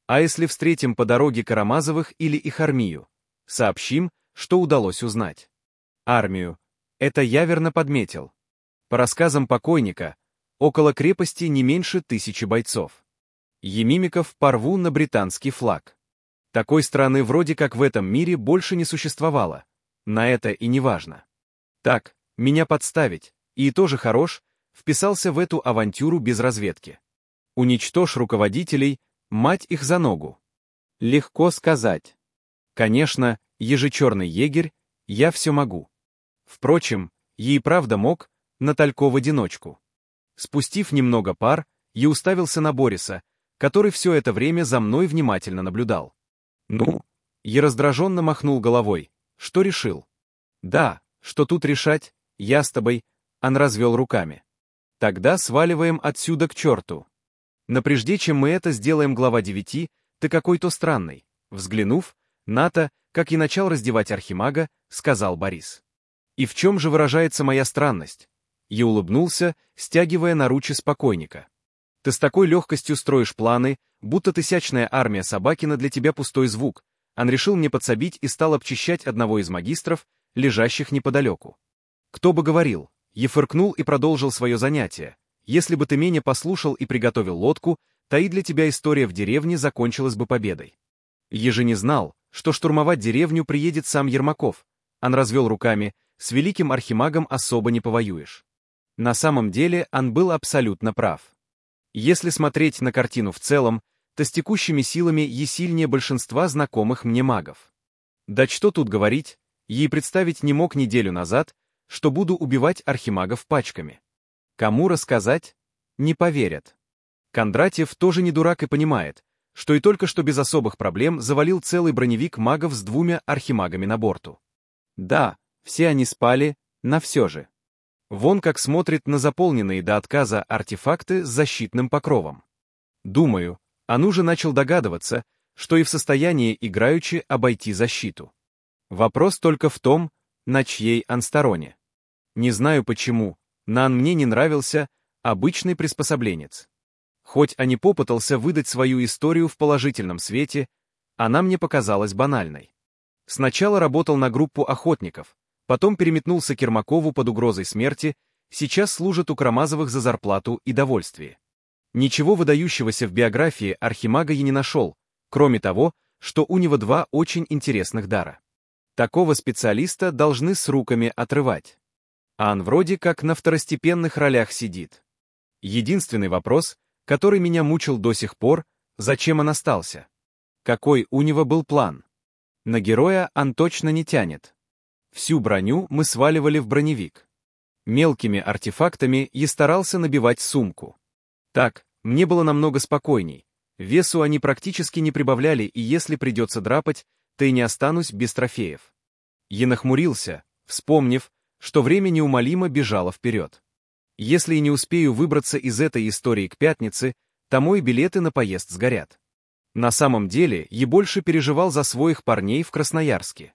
А если встретим по дороге Карамазовых или их армию? Сообщим, что удалось узнать. Армию. Это я верно подметил. По рассказам покойника, около крепости не меньше 1000 бойцов. Емимиков порву на британский флаг. Такой страны вроде как в этом мире больше не существовало. На это и не важно. Так, меня подставить, и тоже хорош, вписался в эту авантюру без разведки. Уничтожь руководителей, мать их за ногу. Легко сказать. Конечно, ежечерный егерь, я все могу. Впрочем, ей правда мог, на Тальков в одиночку. Спустив немного пар, я уставился на Бориса, который все это время за мной внимательно наблюдал. Ну? Я раздраженно махнул головой. Что решил? Да, что тут решать, я с тобой, он развел руками. Тогда сваливаем отсюда к черту. Но прежде чем мы это сделаем, глава 9, ты какой-то странный. Взглянув, на-то, как и начал раздевать архимага, сказал Борис. И в чем же выражается моя странность? Я улыбнулся, стягивая наручи спокойника. Ты с такой легкостью строишь планы, будто тысячная армия Собакина для тебя пустой звук. Он решил мне подсобить и стал обчищать одного из магистров, лежащих неподалеку. Кто бы говорил, я фыркнул и продолжил свое занятие. Если бы ты меня послушал и приготовил лодку, то и для тебя история в деревне закончилась бы победой. Я же не знал, что штурмовать деревню приедет сам Ермаков. Он развел руками, с великим архимагом особо не повоюешь. На самом деле он был абсолютно прав. Если смотреть на картину в целом, то с текущими силами я сильнее большинства знакомых мне магов. Да что тут говорить, ей представить не мог неделю назад, что буду убивать архимагов пачками. Кому рассказать? Не поверят. Кондратьев тоже не дурак и понимает, что и только что без особых проблем завалил целый броневик магов с 2 архимагами на борту. Да, все они спали, но все же. Вон как смотрит на заполненные до отказа артефакты с защитным покровом. Думаю, он уже начал догадываться, что и в состоянии играючи обойти защиту. Вопрос только в том, на чьей он стороне. Не знаю почему, но он мне не нравился, обычный приспособленец. Хоть он и попытался выдать свою историю в положительном свете, она мне показалась банальной. Сначала работал на группу охотников, потом переметнулся к Ермакову под угрозой смерти, сейчас служит у Карамазовых за зарплату и довольствие. Ничего выдающегося в биографии архимага я не нашел, кроме того, что у него 2 очень интересных дара. Такого специалиста должны с руками отрывать. А он вроде как на второстепенных ролях сидит. Единственный вопрос, который меня мучил до сих пор, зачем он остался? Какой у него был план? На героя он точно не тянет. Всю броню мы сваливали в броневик. Мелкими артефактами я старался набивать сумку. Так, мне было намного спокойней. Весу они практически не прибавляли, и если придется драпать, то и не останусь без трофеев. Я нахмурился, вспомнив, что время неумолимо бежало вперед. Если и не успею выбраться из этой истории к пятнице, то мои билеты на поезд сгорят. На самом деле, я больше переживал за своих парней в Красноярске.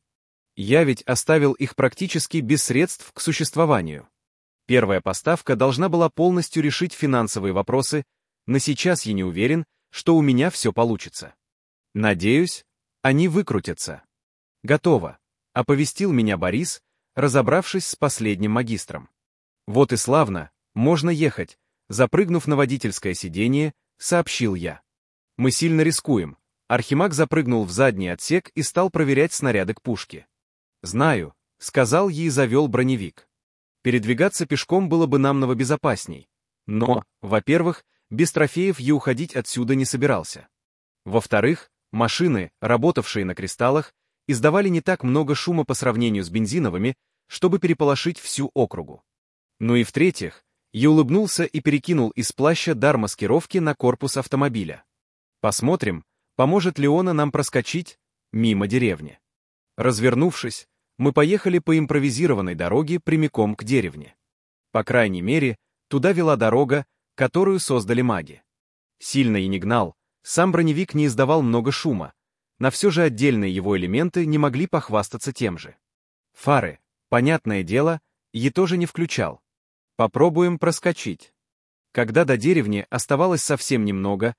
Я ведь оставил их практически без средств к существованию. Первая поставка должна была полностью решить финансовые вопросы, но сейчас я не уверен, что у меня все получится. Надеюсь, они выкрутятся. Готово, оповестил меня Борис, разобравшись с последним магистром. Вот и славно, можно ехать, запрыгнув на водительское сиденье, сообщил я. Мы сильно рискуем. Архимаг запрыгнул в задний отсек и стал проверять снаряды к пушке. Знаю, сказал ей и завел броневик. Передвигаться пешком было бы намного безопасней. Но, во-первых, без трофеев я уходить отсюда не собирался. Во-вторых, машины, работавшие на кристаллах, издавали не так много шума по сравнению с бензиновыми, чтобы переполошить всю округу. Ну и в-третьих, я улыбнулся и перекинул из плаща дар маскировки на корпус автомобиля. Посмотрим, поможет ли он нам проскочить мимо деревни. Развернувшись, мы поехали по импровизированной дороге прямиком к деревне. По крайней мере, туда вела дорога, которую создали маги. Сильно и не гнал, сам броневик не издавал много шума, но все же отдельные его элементы не могли похвастаться тем же. Фары, понятное дело, я тоже не включал. Попробуем проскочить. Когда до деревни оставалось совсем немного,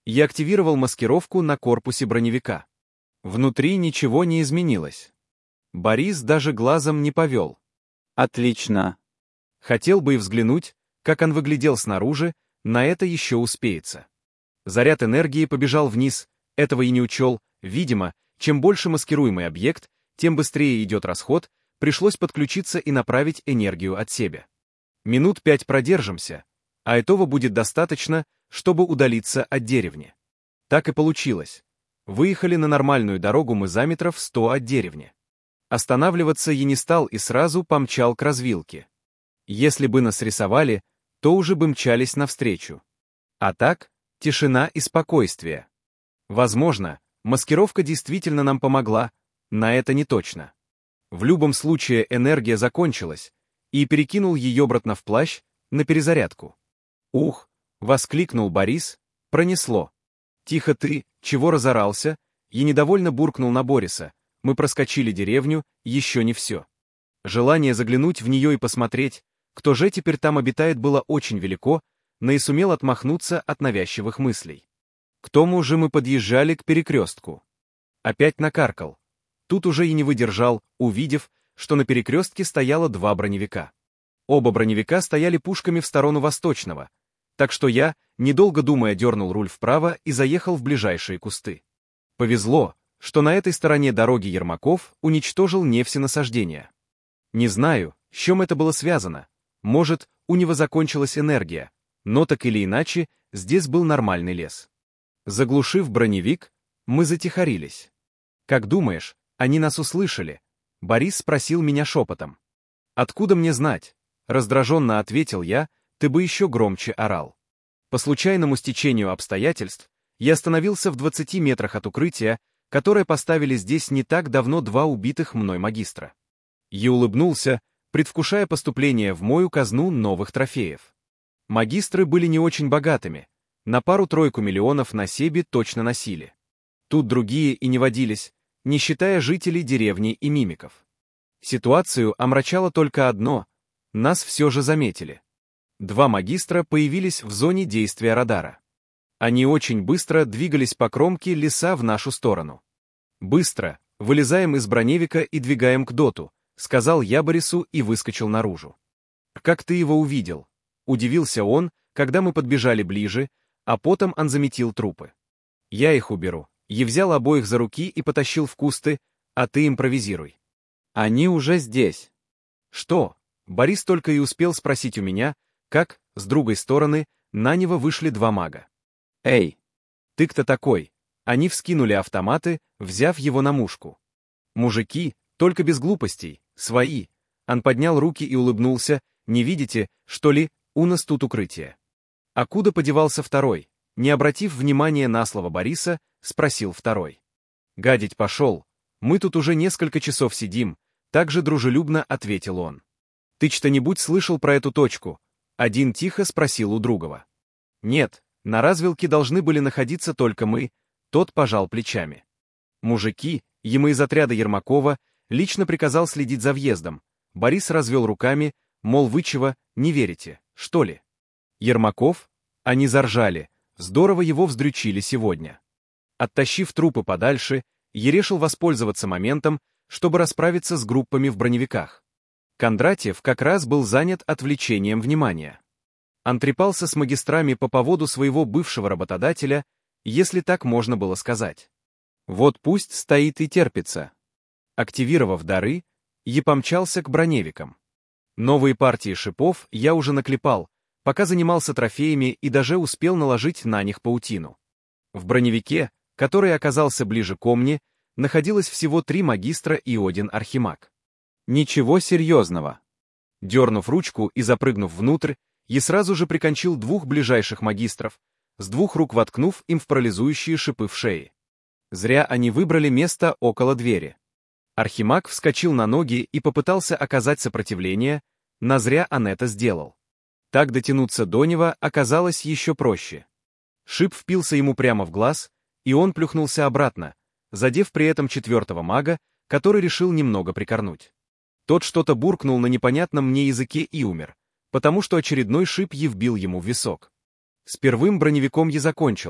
Я активировал маскировку на корпусе броневика. Внутри ничего не изменилось. Борис даже глазом не повел. Отлично. Хотел бы и взглянуть, как он выглядел снаружи, на это еще успеется. Заряд энергии побежал вниз, этого и не учел. Видимо, чем больше маскируемый объект, тем быстрее идет расход, пришлось подключиться и направить энергию от себя. Минут 5 продержимся, а этого будет достаточно, чтобы удалиться от деревни. Так и получилось. Выехали на нормальную дорогу мы за метров 100 от деревни. Останавливаться я не стал и сразу помчал к развилке. Если бы нас рисовали, то уже бы мчались навстречу. А так, тишина и спокойствие. Возможно, маскировка действительно нам помогла, на это не точно. В любом случае энергия закончилась, и перекинул ее обратно в плащ, на перезарядку. «Ух!» — воскликнул Борис, пронесло. «Тихо ты, чего разорался?» И недовольно буркнул на Бориса. Мы проскочили деревню, еще не все. Желание заглянуть в нее и посмотреть, кто же теперь там обитает, было очень велико, но и сумел отмахнуться от навязчивых мыслей. К тому же мы подъезжали к перекрестку. Опять накаркал. Тут уже и не выдержал, увидев, что на перекрестке стояло 2 броневика. Оба броневика стояли пушками в сторону восточного, так что я, недолго думая, дернул руль вправо и заехал в ближайшие кусты. Повезло, что на этой стороне дороги Ермаков уничтожил нефтенасаждения. Не знаю, с чем это было связано. Может, у него закончилась энергия, но так или иначе, здесь был нормальный лес. Заглушив броневик, мы затихарились. «Как думаешь, они нас услышали?» Борис спросил меня шепотом. «Откуда мне знать?» Раздраженно ответил я, ты бы еще громче орал. По случайному стечению обстоятельств, я остановился в 20 метрах от укрытия, которое поставили здесь не так давно 2 убитых мной магистра. Я улыбнулся, предвкушая поступление в мою казну новых трофеев. Магистры были не очень богатыми, на пару-тройку миллионов на себе точно носили. Тут другие и не водились, не считая жителей деревни и мимиков. Ситуацию омрачало только одно — нас все же заметили. 2 магистра появились в зоне действия радара. Они очень быстро двигались по кромке леса в нашу сторону. «Быстро, вылезаем из броневика и двигаем к доту», — сказал я Борису и выскочил наружу. «Как ты его увидел?» — удивился он, когда мы подбежали ближе, а потом он заметил трупы. «Я их уберу». Я взял обоих за руки и потащил в кусты, а ты импровизируй. Они уже здесь. Что? Борис только и успел спросить у меня, как, с другой стороны, на него вышли 2 мага. Эй! Ты кто такой? Они вскинули автоматы, взяв его на мушку. Мужики, только без глупостей, свои. Он поднял руки и улыбнулся. Не видите, что ли, у нас тут укрытие. А куда подевался второй? Не обратив внимания на слово Бориса, спросил второй. «Гадить пошел. Мы тут уже несколько часов сидим», — также дружелюбно ответил он. «Ты что-нибудь слышал про эту точку?» Один тихо спросил у другого. «Нет, на развилке должны были находиться только мы», — тот пожал плечами. Мужики, ему из отряда Ермакова, лично приказал следить за въездом. Борис развел руками, мол, вы чего, не верите, что ли? Ермаков? Они заржали, здорово его вздрючили сегодня. Оттащив трупы подальше, я решил воспользоваться моментом, чтобы расправиться с группами в броневиках. Кондратьев как раз был занят отвлечением внимания. Он трепался с магистрами по поводу своего бывшего работодателя, если так можно было сказать. Вот пусть стоит и терпится. Активировав дары, я помчался к броневикам. Новые партии шипов я уже наклепал, пока занимался трофеями и даже успел наложить на них паутину. В броневике, который оказался ближе ко мне, находилось всего 3 магистра и 1 архимаг. Ничего серьезного. Дернув ручку и запрыгнув внутрь, я сразу же прикончил 2 ближайших магистров, с 2 рук воткнув им в парализующие шипы в шее. Зря они выбрали место около двери. Архимаг вскочил на ноги и попытался оказать сопротивление, но зря он это сделал. Так дотянуться до него оказалось еще проще. Шип впился ему прямо в глаз, и он плюхнулся обратно, задев при этом 4-го мага, который решил немного прикорнуть. Тот что-то буркнул на непонятном мне языке и умер, потому что очередной шип вбил ему в висок. С первым броневиком я закончил,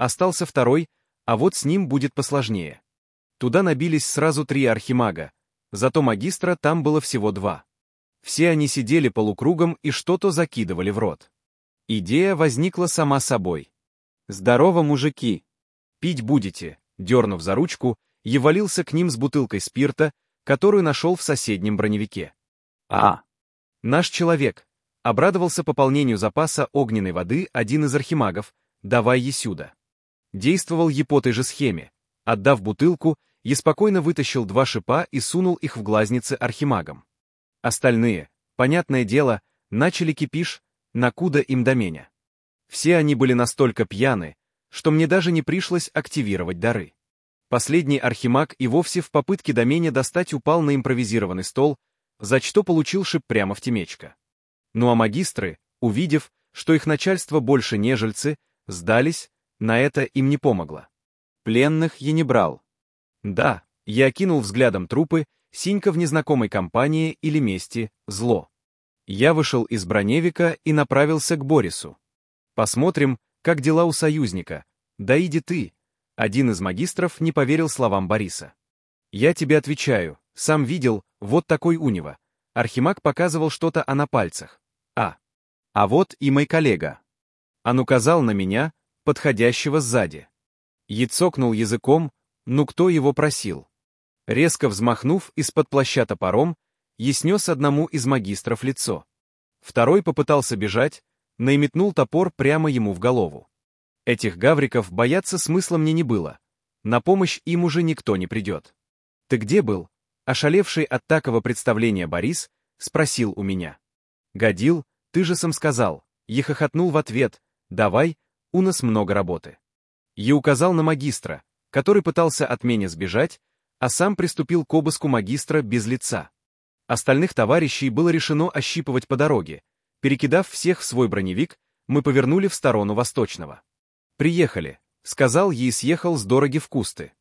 Остался второй, а вот с ним будет посложнее. Туда набились сразу 3 архимага, зато магистра там было всего 2. Все они сидели полукругом и что-то закидывали в рот. Идея возникла сама собой. Здорово, мужики. «Пить будете», дернув за ручку, я валился к ним с бутылкой спирта, которую нашел в соседнем броневике. Наш человек. Обрадовался пополнению запаса огненной воды один из архимагов, давай есюда. Действовал я по той же схеме. Отдав бутылку, я спокойно вытащил 2 шипа и сунул их в глазницы архимагам. Остальные, понятное дело, начали кипиш, накуда им до меня. Все они были настолько пьяны, что мне даже не пришлось активировать дары. Последний архимаг и вовсе в попытке до меня достать упал на импровизированный стол, за что получил шип прямо в темечко. Ну а магистры, увидев, что их начальство больше не жильцы, сдались, на это им не помогло. Пленных я не брал. Да, я окинул взглядом трупы, синька в незнакомой компании или месте, зло. Я вышел из броневика и направился к Борису. Посмотрим, как дела у союзника. Да иди ты. Один из магистров не поверил словам Бориса. Я тебе отвечаю, сам видел, вот такой у него. Архимаг показывал что-то на пальцах. А вот и мой коллега. Он указал на меня, подходящего сзади. Я цокнул языком, ну кто его просил? Резко взмахнув из-под плаща топором, я снес одному из магистров лицо. Второй попытался бежать, но и метнул топор прямо ему в голову. Этих гавриков бояться смысла мне не было. На помощь им уже никто не придет. «Ты где был?» Ошалевший от такого представления Борис спросил у меня. «Годил, ты же сам сказал». Я хохотнул в ответ. «Давай, у нас много работы». Я указал на магистра, который пытался от меня сбежать, а сам приступил к обыску магистра без лица. Остальных товарищей было решено ощипывать по дороге. Перекидав всех в свой броневик, мы повернули в сторону восточного. «Приехали», — сказал я и съехал с дороги в кусты.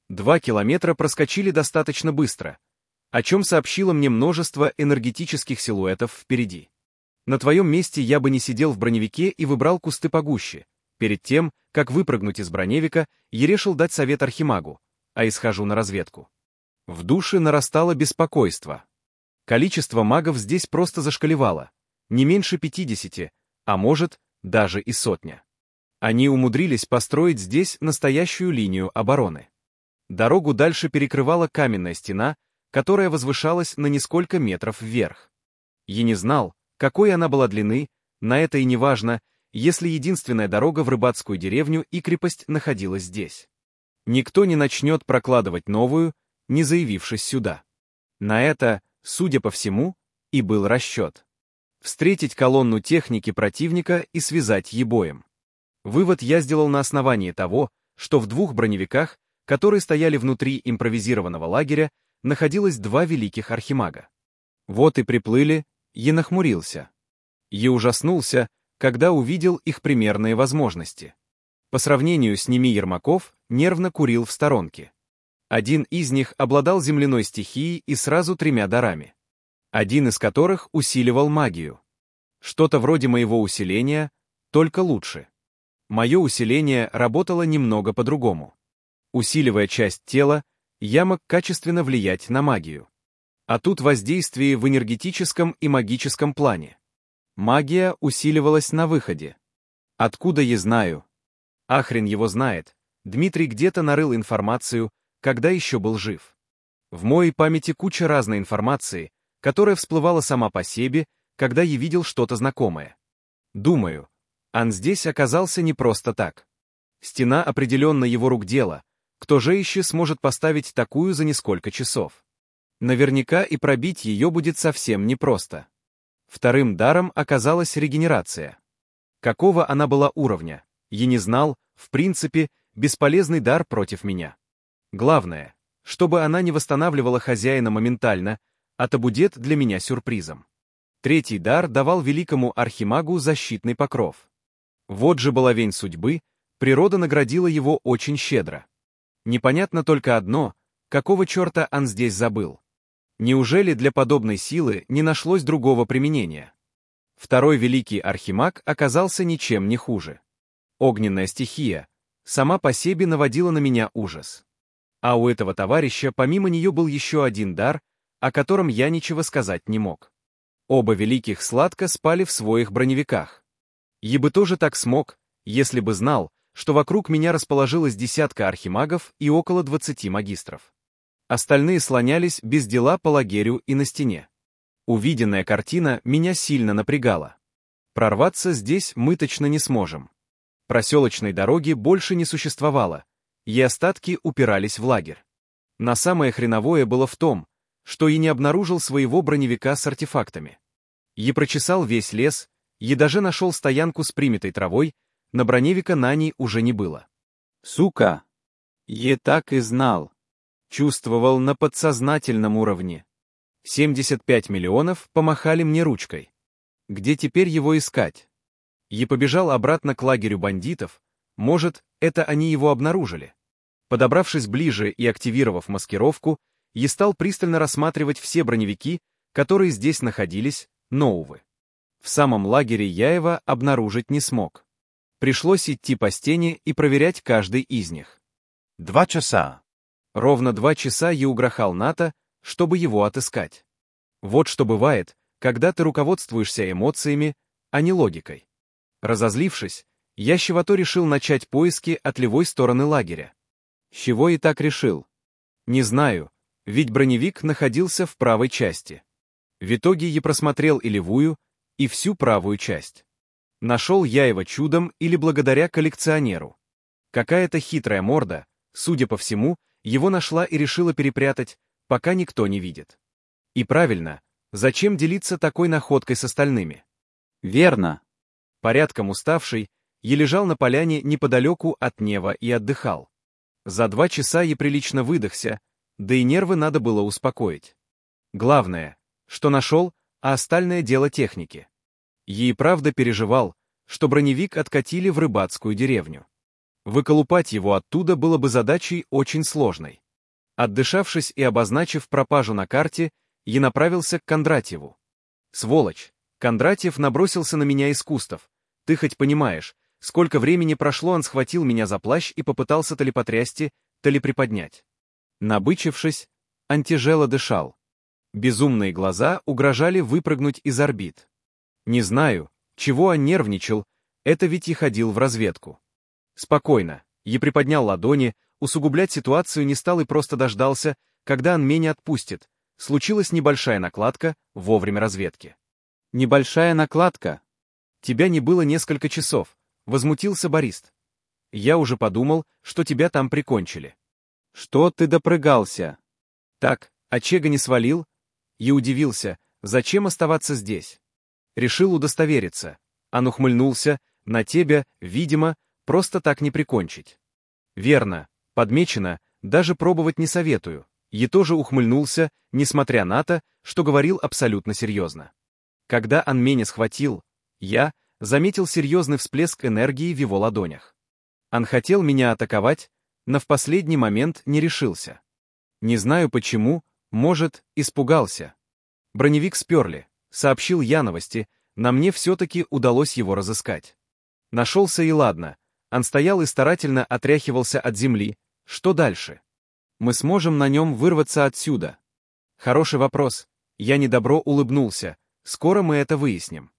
2 километра проскочили достаточно быстро, о чем сообщило мне множество энергетических силуэтов впереди. На твоем месте я бы не сидел в броневике и выбрал кусты погуще. Перед тем, как выпрыгнуть из броневика, я решил дать совет архимагу, а исхожу на разведку. В душе нарастало беспокойство. Количество магов здесь просто зашкалевало, не меньше 50, а может, даже и 100. Они умудрились построить здесь настоящую линию обороны. Дорогу дальше перекрывала каменная стена, которая возвышалась на несколько метров вверх. Я не знал, какой она была длины, на это и не важно, если единственная дорога в рыбацкую деревню и крепость находилась здесь. Никто не начнет прокладывать новую, не заявившись сюда. На это, судя по всему, и был расчет. Встретить колонну техники противника и связать ебоем. Вывод я сделал на основании того, что в 2 броневиках, которые стояли внутри импровизированного лагеря, находилось 2 великих архимага. Вот и приплыли, я нахмурился. Я ужаснулся, когда увидел их примерные возможности. По сравнению с ними Ермаков нервно курил в сторонке. Один из них обладал земляной стихией и сразу 3 дарами. Один из которых усиливал магию. Что-то вроде моего усиления, только лучше. Мое усиление работало немного по-другому. Усиливая часть тела, я мог качественно влиять на магию. А тут воздействие в энергетическом и магическом плане. Магия усиливалась на выходе. Откуда я знаю? А хрен его знает. Дмитрий где-то нарыл информацию, когда еще был жив. В моей памяти куча разной информации, которая всплывала сама по себе, когда я видел что-то знакомое. Думаю, он здесь оказался не просто так. Стена определенно его рук дело, кто же еще сможет поставить такую за несколько часов? Наверняка и пробить ее будет совсем непросто. Вторым даром оказалась регенерация. Какого она была уровня, я не знал, в принципе, бесполезный дар против меня. Главное, чтобы она не восстанавливала хозяина моментально, а то будет для меня сюрпризом. Третий дар давал великому архимагу защитный покров. Вот же баловень судьбы, природа наградила его очень щедро. Непонятно только одно, какого черта он здесь забыл. Неужели для подобной силы не нашлось другого применения? Второй великий архимаг оказался ничем не хуже. Огненная стихия, сама по себе наводила на меня ужас. А у этого товарища помимо нее был еще один дар, о котором я ничего сказать не мог. Оба великих сладко спали в своих броневиках. Я бы тоже так смог, если бы знал, что вокруг меня расположилось десятка архимагов и около 20 магистров. Остальные слонялись без дела по лагерю и на стене. Увиденная картина меня сильно напрягала. Прорваться здесь мы точно не сможем. Проселочной дороги больше не существовало, и остатки упирались в лагерь. Но самое хреновое было в том, что и не обнаружил своего броневика с артефактами. Я прочесал весь лес, и даже нашел стоянку с примятой травой, на броневика на ней уже не было. Сука! Я так и знал. Чувствовал на подсознательном уровне. 75 миллионов помахали мне ручкой. Где теперь его искать? Я побежал обратно к лагерю бандитов, может, это они его обнаружили. Подобравшись ближе и активировав маскировку, я стал пристально рассматривать все броневики, которые здесь находились, но, увы. В самом лагере я его обнаружить не смог. Пришлось идти по стене и проверять каждый из них. 2 часа. Ровно 2 часа я угрохал НАТО, чтобы его отыскать. Вот что бывает, когда ты руководствуешься эмоциями, а не логикой. Разозлившись, я с чего-то решил начать поиски от левой стороны лагеря. С чего и так решил? Не знаю, ведь броневик находился в правой части. В итоге я просмотрел и левую, и всю правую часть. Нашел я его чудом или благодаря коллекционеру. Какая-то хитрая морда, судя по всему, его нашла и решила перепрятать, пока никто не видит. И правильно, зачем делиться такой находкой с остальными? Верно. Порядком уставший, я лежал на поляне неподалеку от Нева и отдыхал. За 2 часа я прилично выдохся, да и нервы надо было успокоить. Главное, что нашел, а остальное дело техники. Я и правда переживал, что броневик откатили в рыбацкую деревню. Выколупать его оттуда было бы задачей очень сложной. Отдышавшись и обозначив пропажу на карте, я направился к Кондратьеву. Сволочь! Кондратьев набросился на меня из кустов. Ты хоть понимаешь, сколько времени прошло, он схватил меня за плащ и попытался то ли потрясти, то ли приподнять. Набычившись, Антижела дышал. Безумные глаза угрожали выпрыгнуть из орбит. Не знаю, чего он нервничал, это ведь и ходил в разведку. Спокойно, я приподнял ладони, усугублять ситуацию не стал и просто дождался, когда он меня отпустит. Случилась небольшая накладка вовремя разведки. Небольшая накладка. Тебя не было несколько часов, возмутился Борист. Я уже подумал, что тебя там прикончили. Что ты допрыгался? Так, а Чега не свалил? И удивился, зачем оставаться здесь? Решил удостовериться. Он ухмыльнулся, на тебя, видимо, просто так не прикончить. Верно, подмечено, даже пробовать не советую. Я тоже ухмыльнулся, несмотря на то, что говорил абсолютно серьезно. Когда он меня схватил, я заметил серьезный всплеск энергии в его ладонях. Он хотел меня атаковать, но в последний момент не решился. Не знаю почему, может, испугался. Броневик сперли, сообщил я новости, но мне все-таки удалось его разыскать. Нашелся и ладно, он стоял и старательно отряхивался от земли. Что дальше? Мы сможем на нем вырваться отсюда? Хороший вопрос. Я недобро улыбнулся. Скоро мы это выясним.